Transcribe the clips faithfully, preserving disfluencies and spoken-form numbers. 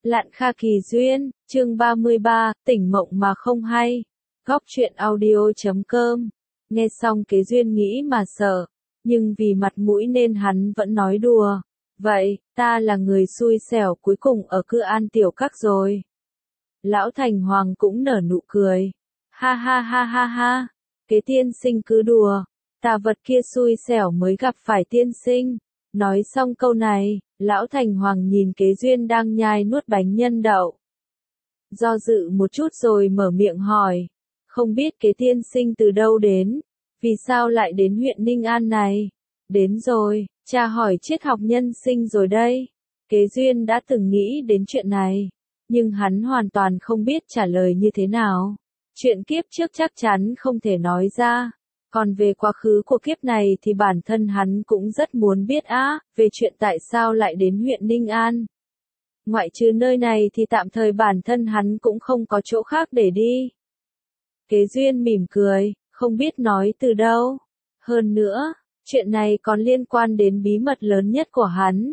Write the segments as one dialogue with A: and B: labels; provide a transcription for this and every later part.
A: Lạn Kha Kỳ Duyên, chương ba mươi ba, tỉnh mộng mà không hay. Góc truyện audio chấm com. Nghe xong Kế Duyên nghĩ mà sợ, nhưng vì mặt mũi nên hắn vẫn nói đùa. Vậy, ta là người xui xẻo cuối cùng ở Cư An Tiểu Các rồi. Lão Thành Hoàng cũng nở nụ cười. Ha ha ha ha ha, Kế tiên sinh cứ đùa, tà vật kia xui xẻo mới gặp phải tiên sinh. Nói xong câu này, Lão Thành Hoàng nhìn Kế Duyên đang nhai nuốt bánh nhân đậu. Do dự một chút rồi mở miệng hỏi, không biết Kế tiên sinh từ đâu đến, vì sao lại đến huyện Ninh An này? Đến rồi, cha hỏi triết học nhân sinh rồi đây. Kế Duyên đã từng nghĩ đến chuyện này, nhưng hắn hoàn toàn không biết trả lời như thế nào. Chuyện kiếp trước chắc chắn không thể nói ra. Còn về quá khứ của kiếp này thì bản thân hắn cũng rất muốn biết á, về chuyện tại sao lại đến huyện Ninh An. Ngoại trừ nơi này thì tạm thời bản thân hắn cũng không có chỗ khác để đi. Kế Duyên mỉm cười, không biết nói từ đâu. Hơn nữa, chuyện này còn liên quan đến bí mật lớn nhất của hắn.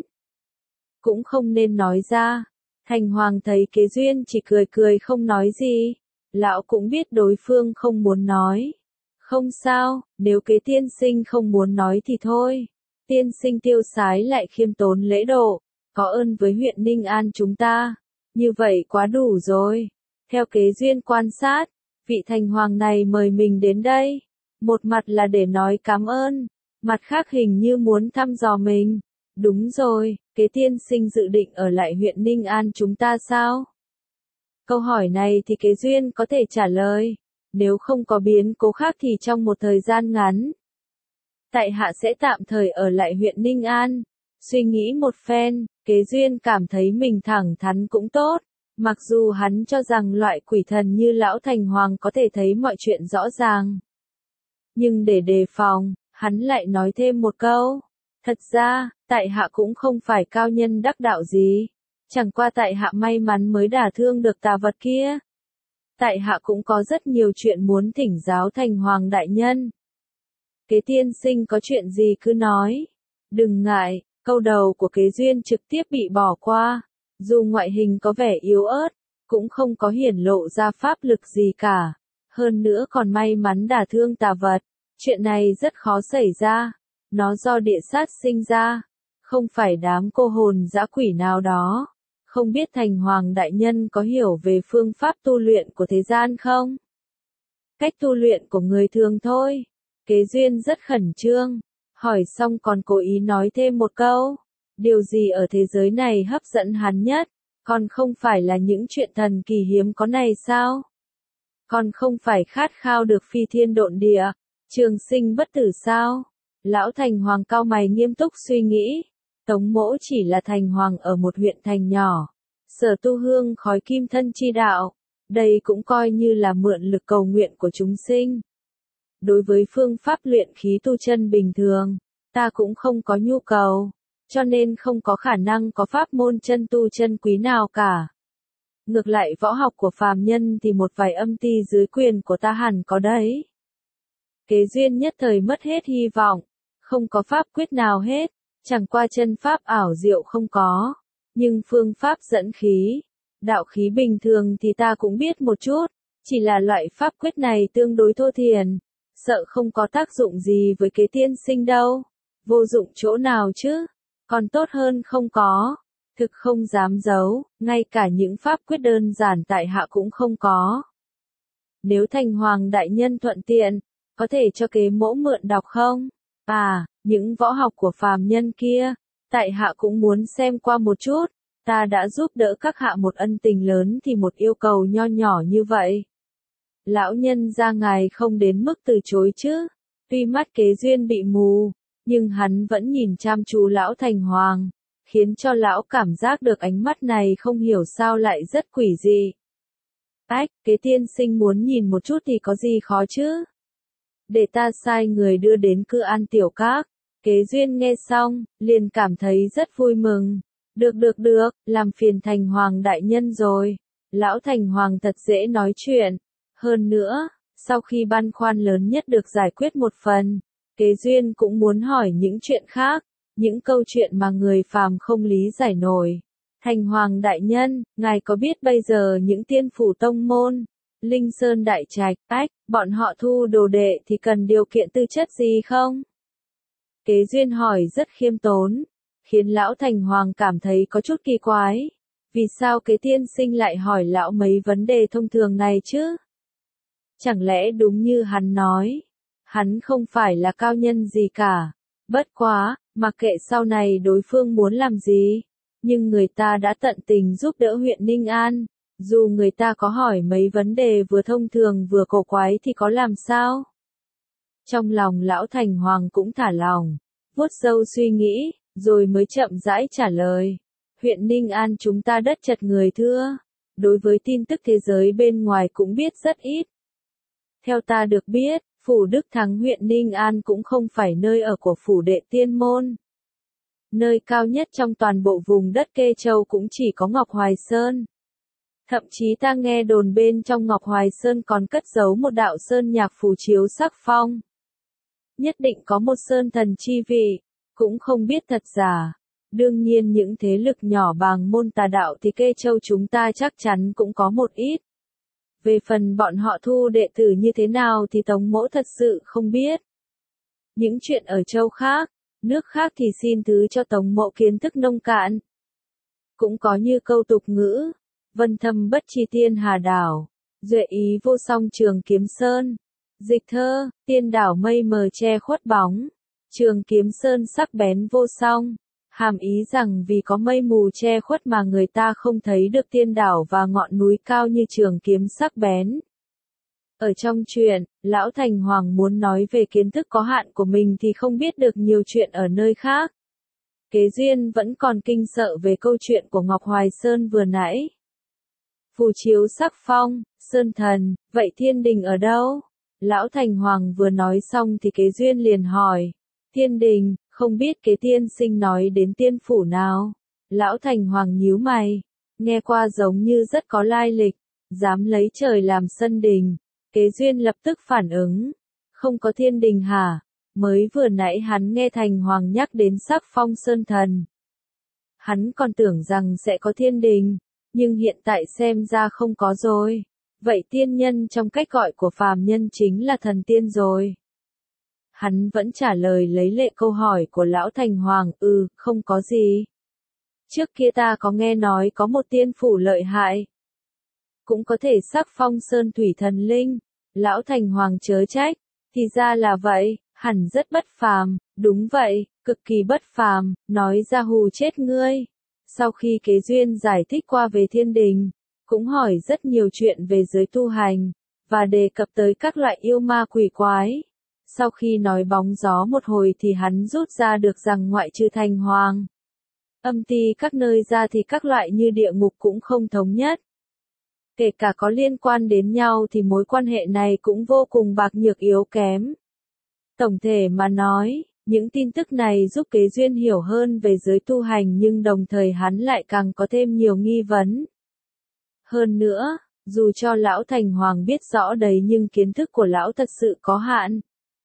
A: Cũng không nên nói ra. Thành Hoàng thấy Kế Duyên chỉ cười cười không nói gì. Lão cũng biết đối phương không muốn nói. Không sao, nếu Kế tiên sinh không muốn nói thì thôi. Tiên sinh tiêu sái lại khiêm tốn lễ độ, có ơn với huyện Ninh An chúng ta. Như vậy quá đủ rồi. Theo Kế Duyên quan sát, vị Thành Hoàng này mời mình đến đây. Một mặt là để nói cảm ơn, mặt khác hình như muốn thăm dò mình. Đúng rồi, Kế tiên sinh dự định ở lại huyện Ninh An chúng ta sao? Câu hỏi này thì Kế Duyên có thể trả lời. Nếu không có biến cố khác thì trong một thời gian ngắn, tại hạ sẽ tạm thời ở lại huyện Ninh An. Suy nghĩ một phen, Kế Duyên cảm thấy mình thẳng thắn cũng tốt. Mặc dù hắn cho rằng loại quỷ thần như Lão Thành Hoàng có thể thấy mọi chuyện rõ ràng. Nhưng để đề phòng, hắn lại nói thêm một câu. Thật ra, tại hạ cũng không phải cao nhân đắc đạo gì. Chẳng qua tại hạ may mắn mới đả thương được tà vật kia. Tại hạ cũng có rất nhiều chuyện muốn thỉnh giáo Thành Hoàng đại nhân. Kế tiên sinh có chuyện gì cứ nói. Đừng ngại, câu đầu của Kế Duyên trực tiếp bị bỏ qua. Dù ngoại hình có vẻ yếu ớt, cũng không có hiển lộ ra pháp lực gì cả. Hơn nữa còn may mắn đả thương tà vật. Chuyện này rất khó xảy ra. Nó do địa sát sinh ra. Không phải đám cô hồn dã quỷ nào đó. Không biết Thành Hoàng đại nhân có hiểu về phương pháp tu luyện của thế gian không? Cách tu luyện của người thường thôi. Kế Duyên rất khẩn trương. Hỏi xong còn cố ý nói thêm một câu. Điều gì ở thế giới này hấp dẫn hắn nhất? Còn không phải là những chuyện thần kỳ hiếm có này sao? Còn không phải khát khao được phi thiên độn địa, trường sinh bất tử sao? Lão Thành Hoàng cau mày nghiêm túc suy nghĩ. Tống Mỗ chỉ là thành hoàng ở một huyện thành nhỏ. Sở tu hương khói kim thân chi đạo. Đây cũng coi như là mượn lực cầu nguyện của chúng sinh. Đối với phương pháp luyện khí tu chân bình thường, ta cũng không có nhu cầu. Cho nên không có khả năng có pháp môn chân tu chân quý nào cả. Ngược lại võ học của phàm nhân thì một vài âm ty dưới quyền của ta hẳn có đấy. Kế Duyên nhất thời mất hết hy vọng. Không có pháp quyết nào hết. Chẳng qua chân pháp ảo diệu không có, nhưng phương pháp dẫn khí, đạo khí bình thường thì ta cũng biết một chút, chỉ là loại pháp quyết này tương đối thô thiển, sợ không có tác dụng gì với Kế tiên sinh đâu. Vô dụng chỗ nào chứ, còn tốt hơn không có. Thực không dám giấu, ngay cả những pháp quyết đơn giản tại hạ cũng không có. Nếu Thành Hoàng đại nhân thuận tiện, có thể cho Kế Mỗ mượn đọc không? À, những võ học của phàm nhân kia, tại hạ cũng muốn xem qua một chút. Ta đã giúp đỡ các hạ một ân tình lớn thì một yêu cầu nho nhỏ như vậy. Lão nhân gia ngài không đến mức từ chối chứ. Tuy mắt Kế Duyên bị mù, nhưng hắn vẫn nhìn chăm chú Lão Thành Hoàng, khiến cho lão cảm giác được ánh mắt này không hiểu sao lại rất quỷ dị. Ách, Kế tiên sinh muốn nhìn một chút thì có gì khó chứ? Để ta sai người đưa đến Cư An Tiểu Các. Kế Duyên nghe xong, liền cảm thấy rất vui mừng. Được được được, làm phiền Thành Hoàng đại nhân rồi. Lão Thành Hoàng thật dễ nói chuyện. Hơn nữa, sau khi băn khoăn lớn nhất được giải quyết một phần, Kế Duyên cũng muốn hỏi những chuyện khác, những câu chuyện mà người phàm không lý giải nổi. Thành Hoàng đại nhân, ngài có biết bây giờ những tiên phủ tông môn, Linh Sơn đại trạch, ách, bọn họ thu đồ đệ thì cần điều kiện tư chất gì không? Kế Duyên hỏi rất khiêm tốn, khiến lão Thành Hoàng cảm thấy có chút kỳ quái. Vì sao kế tiên sinh lại hỏi lão mấy vấn đề thông thường này chứ? Chẳng lẽ đúng như hắn nói, hắn không phải là cao nhân gì cả. Bất quá, mặc kệ sau này đối phương muốn làm gì, nhưng người ta đã tận tình giúp đỡ huyện Ninh An, dù người ta có hỏi mấy vấn đề vừa thông thường vừa cổ quái thì có làm sao? Trong lòng lão Thành Hoàng cũng thả lòng, vuốt râu suy nghĩ, rồi mới chậm rãi trả lời. Huyện Ninh An chúng ta đất chật người thưa, đối với tin tức thế giới bên ngoài cũng biết rất ít. Theo ta được biết, phủ Đức Thắng huyện Ninh An cũng không phải nơi ở của phủ đệ tiên môn. Nơi cao nhất trong toàn bộ vùng đất Kê Châu cũng chỉ có Ngọc Hoài Sơn. Thậm chí ta nghe đồn bên trong Ngọc Hoài Sơn còn cất giấu một đạo sơn nhạc phù chiếu sắc phong. Nhất định có một sơn thần chi vị, cũng không biết thật giả. Đương nhiên những thế lực nhỏ bàng môn tà đạo thì Kê Châu chúng ta chắc chắn cũng có một ít. Về phần bọn họ thu đệ tử như thế nào thì Tống Mỗ thật sự không biết. Những chuyện ở châu khác, nước khác thì xin thứ cho Tống Mỗ kiến thức nông cạn. Cũng có như câu tục ngữ, vân thâm bất tri tiên hà đảo, duệ ý vô song trường kiếm sơn. Dịch thơ, tiên đảo mây mờ che khuất bóng, trường kiếm sơn sắc bén vô song. Hàm ý rằng vì có mây mù che khuất mà người ta không thấy được tiên đảo và ngọn núi cao như trường kiếm sắc bén. Ở trong truyện, Lão Thành Hoàng muốn nói về kiến thức có hạn của mình thì không biết được nhiều chuyện ở nơi khác. Kế Duyên vẫn còn kinh sợ về câu chuyện của Ngọc Hoài Sơn vừa nãy. Phù chiếu sắc phong, sơn thần, vậy thiên đình ở đâu? Lão Thành Hoàng vừa nói xong thì Kế Duyên liền hỏi. Thiên đình, không biết kế tiên sinh nói đến tiên phủ nào? Lão Thành Hoàng nhíu mày, nghe qua giống như rất có lai lịch, dám lấy trời làm sân đình. Kế Duyên lập tức phản ứng, không có thiên đình hả? Mới vừa nãy hắn nghe Thành Hoàng nhắc đến sắc phong sơn thần. Hắn còn tưởng rằng sẽ có thiên đình, nhưng hiện tại xem ra không có rồi. Vậy tiên nhân trong cách gọi của phàm nhân chính là thần tiên rồi. Hắn vẫn trả lời lấy lệ câu hỏi của Lão Thành Hoàng, ừ, không có gì. Trước kia ta có nghe nói có một tiên phủ lợi hại. Cũng có thể sắc phong sơn thủy thần linh. Lão Thành Hoàng chớ trách, thì ra là vậy, hẳn rất bất phàm, đúng vậy, cực kỳ bất phàm, nói ra hù chết ngươi. Sau khi Kế Duyên giải thích qua về thiên đình, cũng hỏi rất nhiều chuyện về giới tu hành, và đề cập tới các loại yêu ma quỷ quái. Sau khi nói bóng gió một hồi thì hắn rút ra được rằng ngoại trừ Thành Hoàng, âm ty các nơi ra thì các loại như địa ngục cũng không thống nhất. Kể cả có liên quan đến nhau thì mối quan hệ này cũng vô cùng bạc nhược yếu kém. Tổng thể mà nói, những tin tức này giúp Kế Duyên hiểu hơn về giới tu hành nhưng đồng thời hắn lại càng có thêm nhiều nghi vấn. Hơn nữa, dù cho Lão Thành Hoàng biết rõ đấy nhưng kiến thức của Lão thật sự có hạn.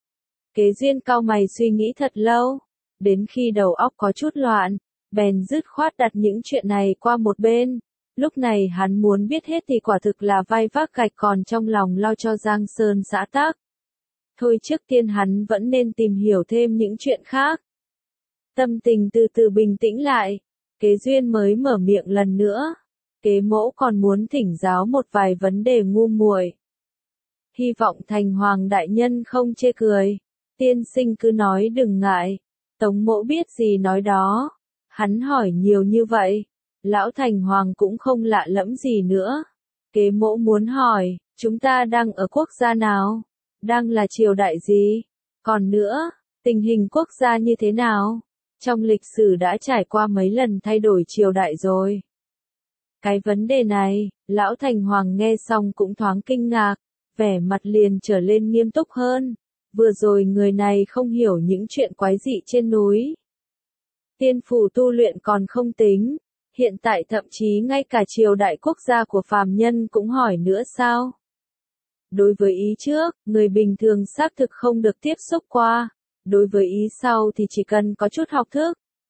A: Kế Duyên cau mày suy nghĩ thật lâu, đến khi đầu óc có chút loạn, bèn dứt khoát đặt những chuyện này qua một bên. Lúc này hắn muốn biết hết thì quả thực là vai vác gạch còn trong lòng lo cho Giang Sơn xã tắc. Thôi trước tiên hắn vẫn nên tìm hiểu thêm những chuyện khác. Tâm tình từ từ bình tĩnh lại, Kế Duyên mới mở miệng lần nữa. Kế mỗ còn muốn thỉnh giáo một vài vấn đề ngu muội. Hy vọng Thành Hoàng đại nhân không chê cười. Tiên sinh cứ nói đừng ngại. Tống mỗ biết gì nói đó. Hắn hỏi nhiều như vậy. Lão Thành Hoàng cũng không lạ lẫm gì nữa. Kế mỗ muốn hỏi, chúng ta đang ở quốc gia nào? Đang là triều đại gì? Còn nữa, tình hình quốc gia như thế nào? Trong lịch sử đã trải qua mấy lần thay đổi triều đại rồi. Cái vấn đề này, Lão Thành Hoàng nghe xong cũng thoáng kinh ngạc, vẻ mặt liền trở lên nghiêm túc hơn. Vừa rồi người này không hiểu những chuyện quái dị trên núi. Tiên phủ tu luyện còn không tính, hiện tại thậm chí ngay cả triều đại quốc gia của phàm nhân cũng hỏi nữa sao? Đối với ý trước, người bình thường xác thực không được tiếp xúc qua. Đối với ý sau thì chỉ cần có chút học thức,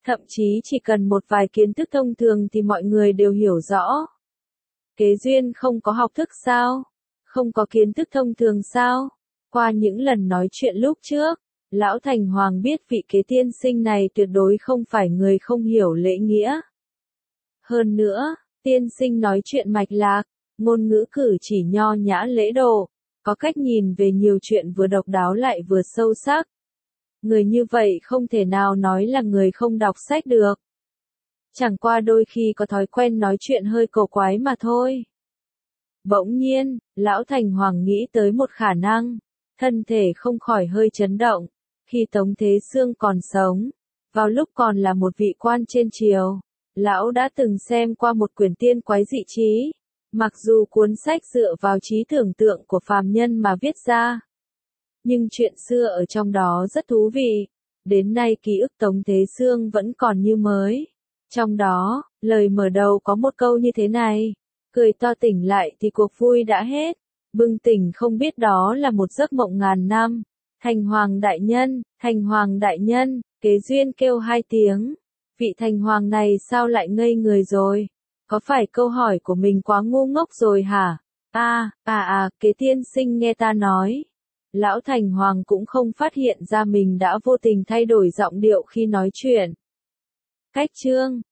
A: Thậm chí chỉ cần một vài kiến thức thông thường thì mọi người đều hiểu rõ. Kế Duyên không có học thức sao? Không có kiến thức thông thường sao? Qua những lần nói chuyện lúc trước, Lão Thành Hoàng biết vị kế tiên sinh này tuyệt đối không phải người không hiểu lễ nghĩa. Hơn nữa, tiên sinh nói chuyện mạch lạc, ngôn ngữ cử chỉ nho nhã lễ độ, có cách nhìn về nhiều chuyện vừa độc đáo lại vừa sâu sắc. Người như vậy không thể nào nói là người không đọc sách được. Chẳng qua đôi khi có thói quen nói chuyện hơi cổ quái mà thôi. Bỗng nhiên, Lão Thành Hoàng nghĩ tới một khả năng, thân thể không khỏi hơi chấn động. Khi Tống Thế Sương còn sống, vào lúc còn là một vị quan trên triều, Lão đã từng xem qua một quyển tiên quái dị trí. Mặc dù cuốn sách dựa vào trí tưởng tượng của phàm nhân mà viết ra, nhưng chuyện xưa ở trong đó rất thú vị. Đến nay ký ức Tống Thế Sương vẫn còn như mới. Trong đó, lời mở đầu có một câu như thế này: cười to tỉnh lại thì cuộc vui đã hết. Bừng tỉnh không biết đó là một giấc mộng ngàn năm. Thành Hoàng đại nhân, Thành Hoàng đại nhân, Kế Duyên kêu hai tiếng. Vị Thành Hoàng này sao lại ngây người rồi? Có phải câu hỏi của mình quá ngu ngốc rồi hả? À, à à, Kế tiên sinh nghe ta nói. Lão Thành Hoàng cũng không phát hiện ra mình đã vô tình thay đổi giọng điệu khi nói chuyện. Cách chương